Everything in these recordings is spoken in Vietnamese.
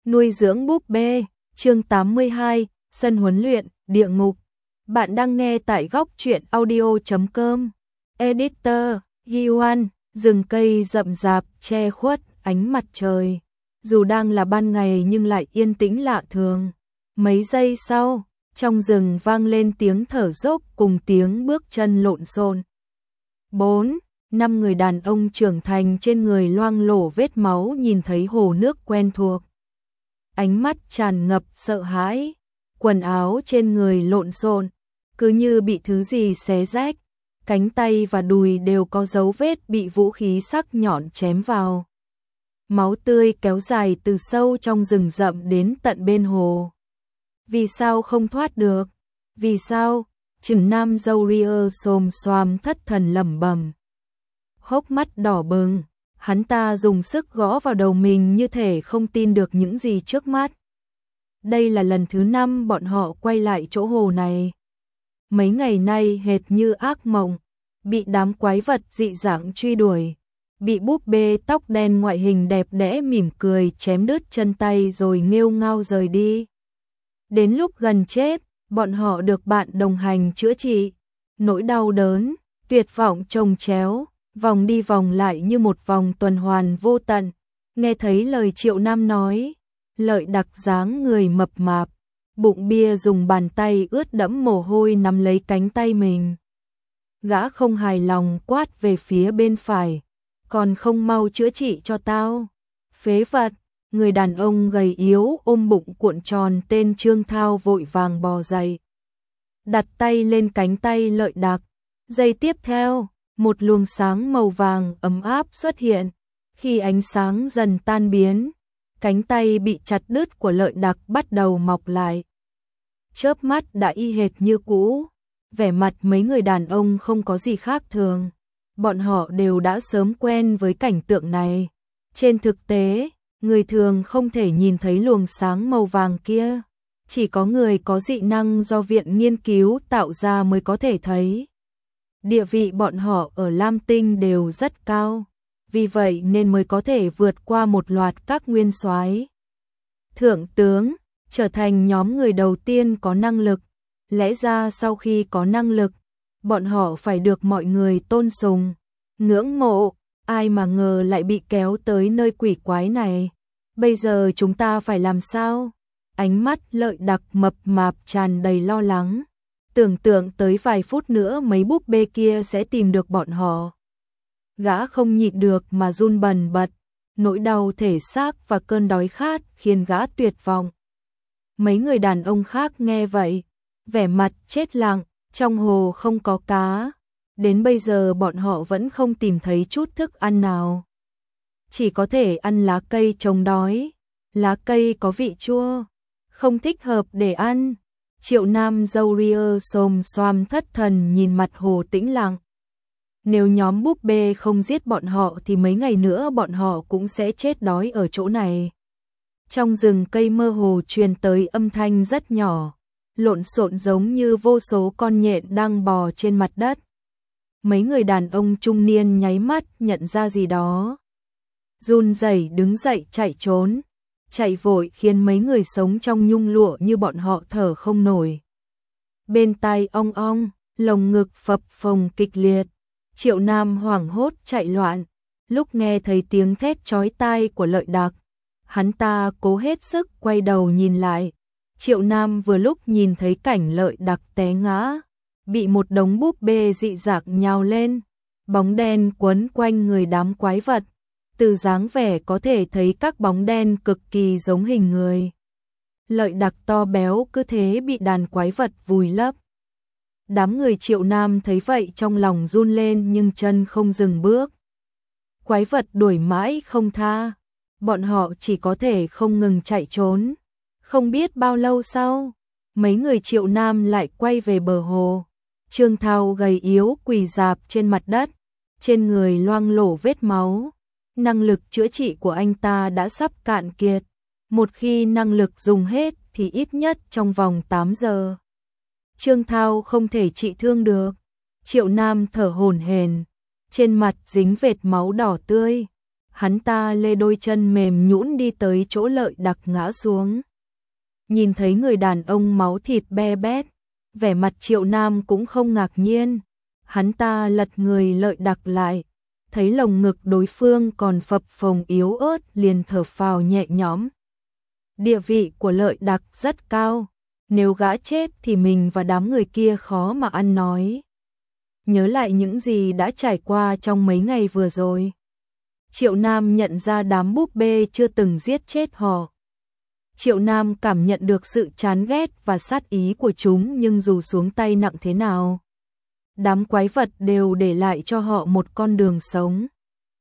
Nuôi dưỡng búp bê, chương 82, sân huấn luyện, địa ngục. Bạn đang nghe tại góc truyện audio.com. Editor, Gioan, rừng cây rậm rạp che khuất ánh mặt trời. Dù đang là ban ngày nhưng lại yên tĩnh lạ thường. Mấy giây sau, trong rừng vang lên tiếng thở dốc cùng tiếng bước chân lộn xộn. 4, 5 người đàn ông trưởng thành trên người loang lổ vết máu nhìn thấy hồ nước quen thuộc. Ánh mắt tràn ngập sợ hãi, quần áo trên người lộn xộn, cứ như bị thứ gì xé rách, cánh tay và đùi đều có dấu vết bị vũ khí sắc nhọn chém vào. Máu tươi kéo dài từ sâu trong rừng rậm đến tận bên hồ. Vì sao không thoát được? Vì sao? Trừng Nam Zourier xồm xoàm thất thần lẩm bẩm. Hốc mắt đỏ bừng, hắn ta dùng sức gõ vào đầu mình như thể không tin được những gì trước mắt. Đây là lần thứ 5 bọn họ quay lại chỗ hồ này. Mấy ngày nay hệt như ác mộng, bị đám quái vật dị dạng truy đuổi, bị búp bê tóc đen ngoại hình đẹp đẽ mỉm cười chém đứt chân tay rồi nghêu ngao rời đi. Đến lúc gần chết, bọn họ được bạn đồng hành chữa trị. Nỗi đau đớn, tuyệt vọng chồng chéo, vòng đi vòng lại như một vòng tuần hoàn vô tận. Nghe thấy lời Triệu Nam nói, Lợi Đặc dáng người mập mạp, bụng bia dùng bàn tay ướt đẫm mồ hôi nắm lấy cánh tay mình. Gã không hài lòng quát về phía bên phải, còn không mau chữa trị cho tao. Phế vật, người đàn ông gầy yếu ôm bụng cuộn tròn tên Trương Thao vội vàng bò dậy. Đặt tay lên cánh tay Lợi Đặc, giây tiếp theo, một luồng sáng màu vàng ấm áp xuất hiện. Khi ánh sáng dần tan biến, cánh tay bị chặt đứt của Lợi Đặc bắt đầu mọc lại. Chớp mắt đã y hệt như cũ, vẻ mặt mấy người đàn ông không có gì khác thường. Bọn họ đều đã sớm quen với cảnh tượng này. Trên thực tế, người thường không thể nhìn thấy luồng sáng màu vàng kia. Chỉ có người có dị năng do viện nghiên cứu tạo ra mới có thể thấy. Địa vị bọn họ ở Lam Tinh đều rất cao, vì vậy nên mới có thể vượt qua một loạt các nguyên soái, thượng tướng, trở thành nhóm người đầu tiên có năng lực. Lẽ ra sau khi có năng lực, bọn họ phải được mọi người tôn sùng, ngưỡng mộ, ai mà ngờ lại bị kéo tới nơi quỷ quái này. Bây giờ chúng ta phải làm sao? Ánh mắt Lợi Đặc mập mạp tràn đầy lo lắng. Tưởng tượng tới vài phút nữa mấy búp bê kia sẽ tìm được bọn họ. Gã không nhịn được mà run bần bật, nỗi đau thể xác và cơn đói khát khiến gã tuyệt vọng. Mấy người đàn ông khác nghe vậy, vẻ mặt chết lặng, trong hồ không có cá. Đến bây giờ bọn họ vẫn không tìm thấy chút thức ăn nào. Chỉ có thể ăn lá cây chống đói. Lá cây có vị chua, không thích hợp để ăn. Triệu Nam Zourier xồm xoàm thất thần nhìn mặt hồ tĩnh lặng. Nếu nhóm búp bê không giết bọn họ thì mấy ngày nữa bọn họ cũng sẽ chết đói ở chỗ này. Trong rừng cây mơ hồ truyền tới âm thanh rất nhỏ, lộn xộn giống như vô số con nhện đang bò trên mặt đất. Mấy người đàn ông trung niên nháy mắt nhận ra gì đó. Run rẩy đứng dậy chạy trốn. Chạy vội khiến mấy người sống trong nhung lụa như bọn họ thở không nổi. Bên tai ong ong, lồng ngực phập phồng kịch liệt. Triệu Nam hoảng hốt chạy loạn. Lúc nghe thấy tiếng thét chói tai của Lợi Đặc, hắn ta cố hết sức quay đầu nhìn lại. Triệu Nam vừa lúc nhìn thấy cảnh Lợi Đặc té ngã, bị một đống búp bê dị dạng nhào lên, bóng đen quấn quanh người đám quái vật. Từ dáng vẻ có thể thấy các bóng đen cực kỳ giống hình người. Lợi Đặc to béo cứ thế bị đàn quái vật vùi lấp. Đám người Triệu Nam thấy vậy trong lòng run lên nhưng chân không dừng bước. Quái vật đuổi mãi không tha, bọn họ chỉ có thể không ngừng chạy trốn. Không biết bao lâu sau, mấy người Triệu Nam lại quay về bờ hồ. Trương Thao gầy yếu quỳ rạp trên mặt đất, trên người loang lổ vết máu. Năng lực chữa trị của anh ta đã sắp cạn kiệt. Một khi năng lực dùng hết thì ít nhất trong vòng 8 giờ. Trương Thao không thể trị thương được. Triệu Nam thở hổn hển, trên mặt dính vệt máu đỏ tươi. Hắn ta lê đôi chân mềm nhũn đi tới chỗ Lợi Đặc ngã xuống. Nhìn thấy người đàn ông máu thịt be bét, vẻ mặt Triệu Nam cũng không ngạc nhiên. Hắn ta lật người Lợi Đặc lại, thấy lồng ngực đối phương còn phập phồng yếu ớt liền thở phào nhẹ nhõm. Địa vị của Lợi Đặc rất cao, nếu gã chết thì mình và đám người kia khó mà ăn nói. Nhớ lại những gì đã trải qua trong mấy ngày vừa rồi, Triệu Nam nhận ra đám búp bê chưa từng giết chết họ. Triệu Nam cảm nhận được sự chán ghét và sát ý của chúng, nhưng dù xuống tay nặng thế nào, đám quái vật đều để lại cho họ một con đường sống.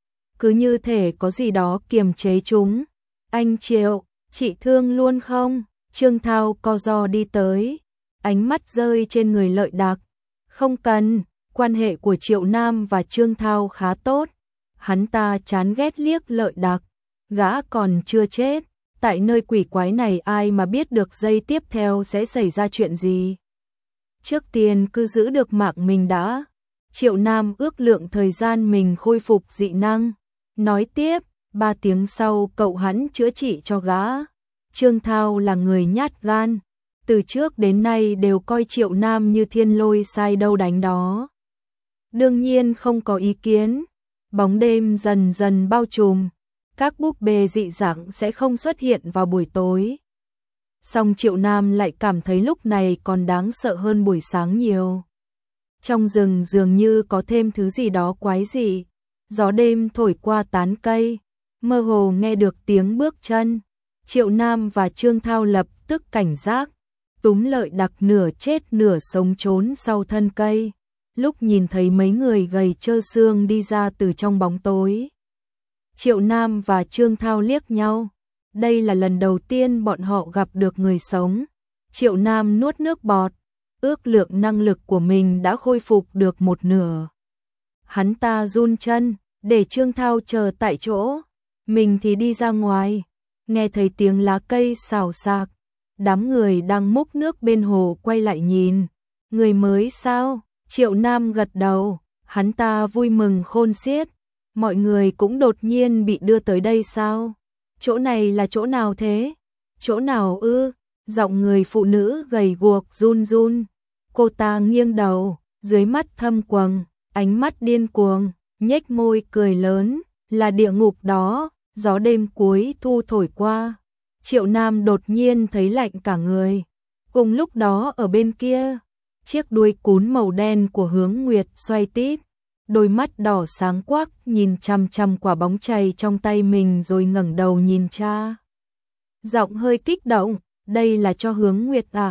Cứ như thể có gì đó kiềm chế chúng. Anh Triệu, chị thương luôn không? Trương Thao co ro đi tới, ánh mắt rơi trên người Lợi Đặc. Không cần, quan hệ của Triệu Nam và Trương Thao khá tốt. Hắn ta chán ghét liếc Lợi Đặc, gã còn chưa chết. Tại nơi quỷ quái này ai mà biết được giây tiếp theo sẽ xảy ra chuyện gì. Trước tiên cứ giữ được mạng mình đã. Triệu Nam ước lượng thời gian mình khôi phục dị năng. Nói tiếp, 3 tiếng sau cậu hắn chữa trị cho gã. Trương Thao là người nhát gan, từ trước đến nay đều coi Triệu Nam như thiên lôi sai đâu đánh đó. Đương nhiên không có ý kiến. Bóng đêm dần dần bao trùm, các búp bê dị dạng sẽ không xuất hiện vào buổi tối. Song Triệu Nam lại cảm thấy lúc này còn đáng sợ hơn buổi sáng nhiều. Trong rừng dường như có thêm thứ gì đó quái dị. Gió đêm thổi qua tán cây, mơ hồ nghe được tiếng bước chân. Triệu Nam và Trương Thao lập tức cảnh giác, túm Lợi Đặc nửa chết nửa sống trốn sau thân cây. Lúc nhìn thấy mấy người gầy trơ xương đi ra từ trong bóng tối, Triệu Nam và Trương Thao liếc nhau. Đây là lần đầu tiên bọn họ gặp được người sống. Triệu Nam nuốt nước bọt, ước lượng năng lực của mình đã khôi phục được một nửa. Hắn ta run chân, để Trương Thao chờ tại chỗ, mình thì đi ra ngoài. Nghe thấy tiếng lá cây xào xạc, đám người đang múc nước bên hồ quay lại nhìn. Người mới sao? Triệu Nam gật đầu, hắn ta vui mừng khôn xiết. Mọi người cũng đột nhiên bị đưa tới đây sao? Chỗ này là chỗ nào thế? Chỗ nào ư? Giọng người phụ nữ gầy guộc run run. Cô ta nghiêng đầu, dưới mắt thâm quầng, ánh mắt điên cuồng, nhếch môi cười lớn. Là địa ngục đó. Gió đêm cuối thu thổi qua, Triệu Nam đột nhiên thấy lạnh cả người. Cùng lúc đó ở bên kia, chiếc đuôi cún màu đen của Hướng Nguyệt xoay tít, đôi mắt đỏ sáng quắc nhìn chằm chằm quả bóng chày trong tay mình rồi ngẩng đầu nhìn cha. Giọng hơi kích động, đây là cho Hướng Nguyệt à?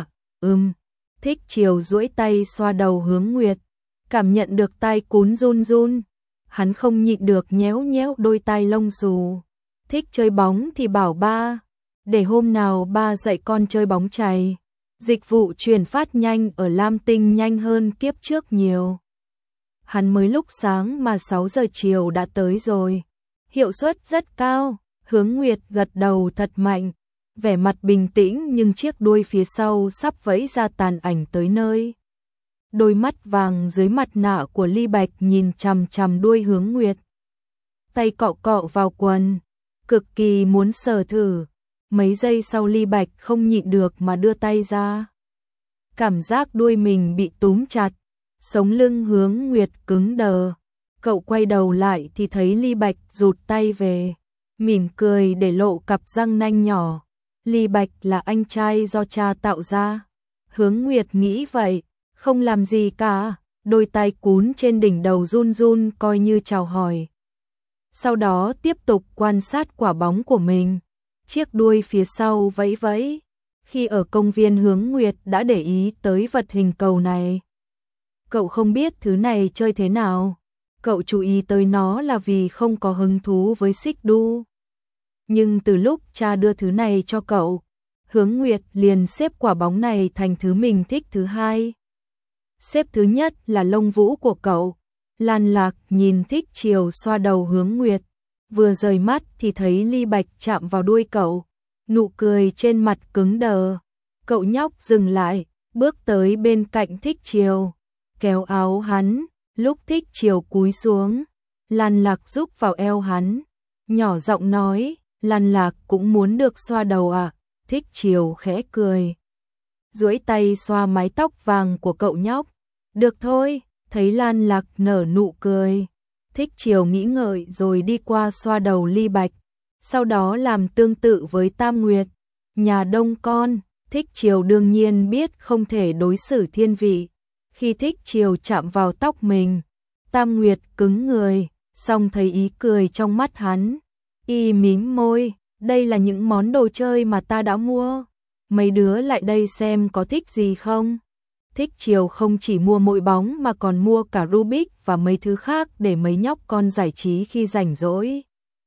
Thích Chiều duỗi tay xoa đầu Hướng Nguyệt, cảm nhận được tai cún run run. Hắn không nhịn được nhéo nhéo đôi tai lông xù. Thích chơi bóng thì bảo ba, để hôm nào ba dạy con chơi bóng chày. Dịch vụ chuyển phát nhanh ở Lam Tinh nhanh hơn kiếp trước nhiều. Hắn mới lúc sáng mà 6 giờ chiều đã tới rồi. Hiệu suất rất cao. Hướng Nguyệt gật đầu thật mạnh, vẻ mặt bình tĩnh nhưng chiếc đuôi phía sau sắp vẫy ra tàn ảnh tới nơi. Đôi mắt vàng dưới mặt nạ của Ly Bạch nhìn chằm chằm đuôi Hướng Nguyệt. Tay cọ cọ vào quần, cực kỳ muốn sờ thử. Mấy giây sau Ly Bạch không nhịn được mà đưa tay ra. Cảm giác đuôi mình bị túm chặt, sống lưng Hướng Nguyệt cứng đờ. Cậu quay đầu lại thì thấy Ly Bạch rụt tay về, mỉm cười để lộ cặp răng nanh nhỏ. Ly Bạch là anh trai do cha tạo ra. Hướng Nguyệt nghĩ vậy, không làm gì cả, đôi tai cún trên đỉnh đầu run run coi như chào hỏi. Sau đó tiếp tục quan sát quả bóng của mình, chiếc đuôi phía sau vẫy vẫy. Khi ở công viên Hướng Nguyệt đã để ý tới vật hình cầu này. Cậu không biết thứ này chơi thế nào, cậu chú ý tới nó là vì không có hứng thú với xích đu. Nhưng từ lúc cha đưa thứ này cho cậu, Hướng Nguyệt liền xếp quả bóng này thành thứ mình thích thứ hai. Xếp thứ nhất là lông vũ của cậu. Lan Lạc nhìn Thích Chiều xoa đầu Hướng Nguyệt, vừa rời mắt thì thấy Ly Bạch chạm vào đuôi cậu, nụ cười trên mặt cứng đờ. Cậu nhóc dừng lại, bước tới bên cạnh Thích Chiều, kéo áo hắn. Lúc Thích Chiều cúi xuống, Lan Lạc giúp vào eo hắn, nhỏ giọng nói, Lan Lạc cũng muốn được xoa đầu à? Thích Chiều khẽ cười, duỗi tay xoa mái tóc vàng của cậu nhóc. Được thôi, thấy Lan Lạc nở nụ cười. Thích Chiều nghĩ ngợi rồi đi qua xoa đầu Ly Bạch, sau đó làm tương tự với Tam Nguyệt. Nhà đông con, Thích Chiều đương nhiên biết không thể đối xử thiên vị. Khi Thích Chiều chạm vào tóc mình, Tam Nguyệt cứng người, song thấy ý cười trong mắt hắn. Y mím môi, đây là những món đồ chơi mà ta đã mua. Mấy đứa lại đây xem có thích gì không? Thích Chiều không chỉ mua mỗi bóng mà còn mua cả Rubik và mấy thứ khác để mấy nhóc con giải trí khi rảnh rỗi.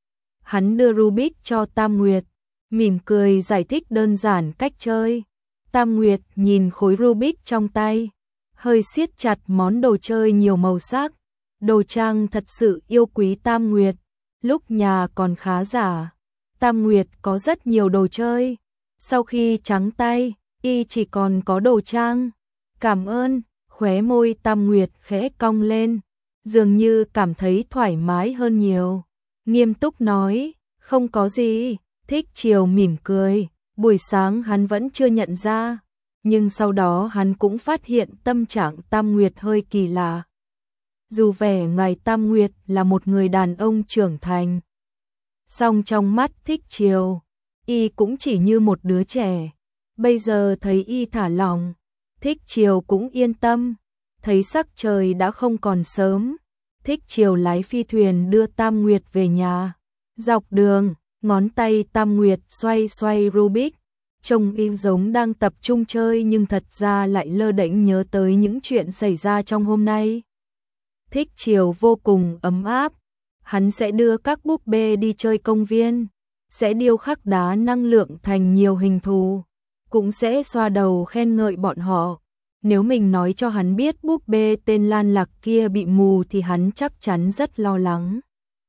Hắn đưa Rubik cho Tam Nguyệt, mỉm cười giải thích đơn giản cách chơi. Tam Nguyệt nhìn khối Rubik trong tay, hơi siết chặt món đồ chơi nhiều màu sắc. Đồ trang thật sự yêu quý Tam Nguyệt. Lúc nhà còn khá giả, Tam Nguyệt có rất nhiều đồ chơi. Sau khi trắng tay, y chỉ còn có đồ trang. Cảm ơn, khóe môi Tam Nguyệt khẽ cong lên, dường như cảm thấy thoải mái hơn nhiều. Nghiêm túc nói, không có gì. Thích Chiều mỉm cười, buổi sáng hắn vẫn chưa nhận ra, nhưng sau đó hắn cũng phát hiện tâm trạng Tam Nguyệt hơi kỳ lạ. Dù vẻ ngoài Tam Nguyệt là một người đàn ông trưởng thành, song trong mắt Thích Chiều, y cũng chỉ như một đứa trẻ. Bây giờ thấy y thả lỏng, Thích Chiều cũng yên tâm. Thấy sắc trời đã không còn sớm, Thích Chiều lái phi thuyền đưa Tam Nguyệt về nhà. Dọc đường, ngón tay Tam Nguyệt xoay xoay Rubik, trông y giống đang tập trung chơi nhưng thật ra lại lơ đễnh nhớ tới những chuyện xảy ra trong hôm nay. Thích Chiều vô cùng ấm áp, hắn sẽ đưa các búp bê đi chơi công viên, sẽ điêu khắc đá năng lượng thành nhiều hình thù, cũng sẽ xoa đầu khen ngợi bọn họ. Nếu mình nói cho hắn biết búp bê tên Lan Lạc kia bị mù thì hắn chắc chắn rất lo lắng.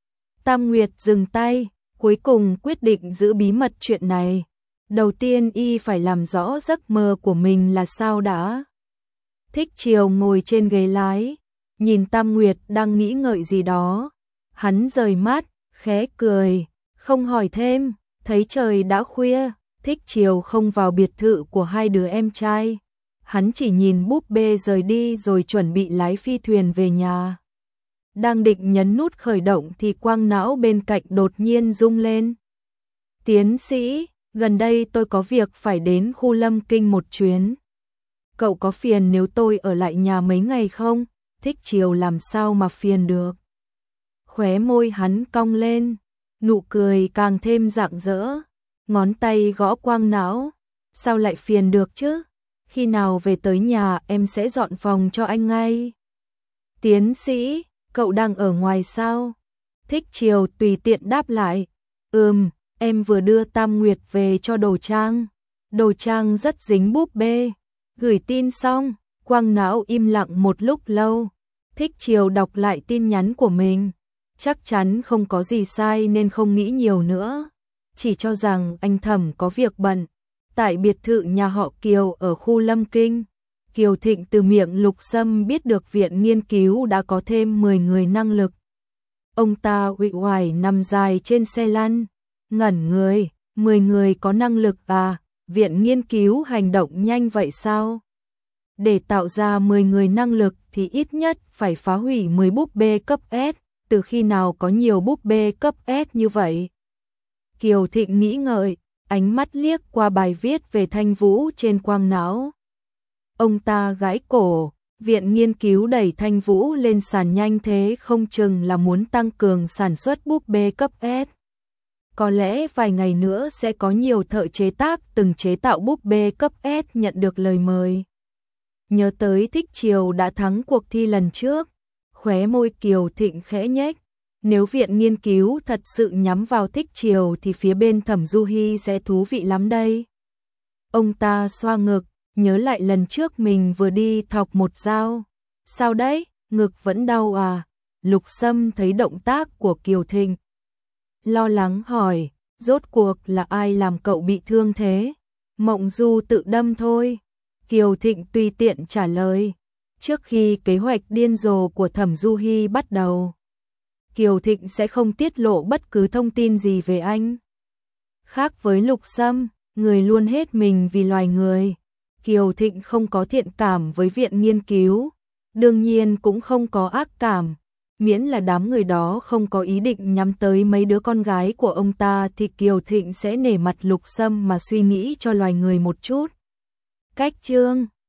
Tam Nguyệt dừng tay, cuối cùng quyết định giữ bí mật chuyện này. Đầu tiên y phải làm rõ giấc mơ của mình là sao đã. Thích Chiều ngồi trên ghế lái, nhìn Tam Nguyệt đang nghĩ ngợi gì đó. Hắn rời mắt, khẽ cười, không hỏi thêm. Thấy trời đã khuya, Thích Chiều không vào biệt thự của hai đứa em trai. Hắn chỉ nhìn búp bê rời đi rồi chuẩn bị lái phi thuyền về nhà. Đang định nhấn nút khởi động thì quang não bên cạnh đột nhiên rung lên. Tiến sĩ, gần đây tôi có việc phải đến khu Lâm Kinh một chuyến. Cậu có phiền nếu tôi ở lại nhà mấy ngày không? Thích Chiều làm sao mà phiền được. Khóe môi hắn cong lên, nụ cười càng thêm rạng rỡ. Ngón tay gõ quang não. Sao lại phiền được chứ? Khi nào về tới nhà em sẽ dọn phòng cho anh ngay. Tiến sĩ, cậu đang ở ngoài sao? Thích Chiều tùy tiện đáp lại. Em vừa đưa Tam Nguyệt về cho đồ trang. Đồ trang rất dính búp bê. Gửi tin xong, quang não im lặng một lúc lâu. Thích Chiều đọc lại tin nhắn của mình. Chắc chắn không có gì sai nên không nghĩ nhiều nữa. Chỉ cho rằng anh Thẩm có việc bận. Tại biệt thự nhà họ Kiều ở khu Lâm Kinh, Kiều Thịnh từ miệng Lục Sâm biết được viện nghiên cứu đã có thêm 10 người năng lực. Ông ta uể oải nằm dài trên xe lăn, ngẩn người, 10 người có năng lực à, viện nghiên cứu hành động nhanh vậy sao? Để tạo ra 10 người năng lực thì ít nhất phải phá hủy 10 búp bê cấp S, từ khi nào có nhiều búp bê cấp S như vậy? Kiều Thịnh nghĩ ngợi, ánh mắt liếc qua bài viết về Thanh Vũ trên quang não. Ông ta gãi cổ, viện nghiên cứu đẩy Thanh Vũ lên sàn nhanh thế không chừng là muốn tăng cường sản xuất búp bê cấp S. Có lẽ vài ngày nữa sẽ có nhiều thợ chế tác từng chế tạo búp bê cấp S nhận được lời mời. Nhớ tới Thích Chiều đã thắng cuộc thi lần trước, khóe môi Kiều Thịnh khẽ nhếch. Nếu viện nghiên cứu thật sự nhắm vào Thích Chiều thì phía bên Thẩm Du Hi sẽ thú vị lắm đây. Ông ta xoa ngực, nhớ lại lần trước mình vừa đi thọc một dao. Sao đấy, ngực vẫn đau à? Lục Sâm thấy động tác của Kiều Thịnh, lo lắng hỏi, rốt cuộc là ai làm cậu bị thương thế? Mộng Du tự đâm thôi. Kiều Thịnh tùy tiện trả lời, trước khi kế hoạch điên rồ của Thẩm Du Hi bắt đầu. Kiều Thịnh sẽ không tiết lộ bất cứ thông tin gì về anh. Khác với Lục Sâm, người luôn hết mình vì loài người, Kiều Thịnh không có thiện cảm với viện nghiên cứu, đương nhiên cũng không có ác cảm, miễn là đám người đó không có ý định nhắm tới mấy đứa con gái của ông ta thì Kiều Thịnh sẽ nể mặt Lục Sâm mà suy nghĩ cho loài người một chút. Cách chương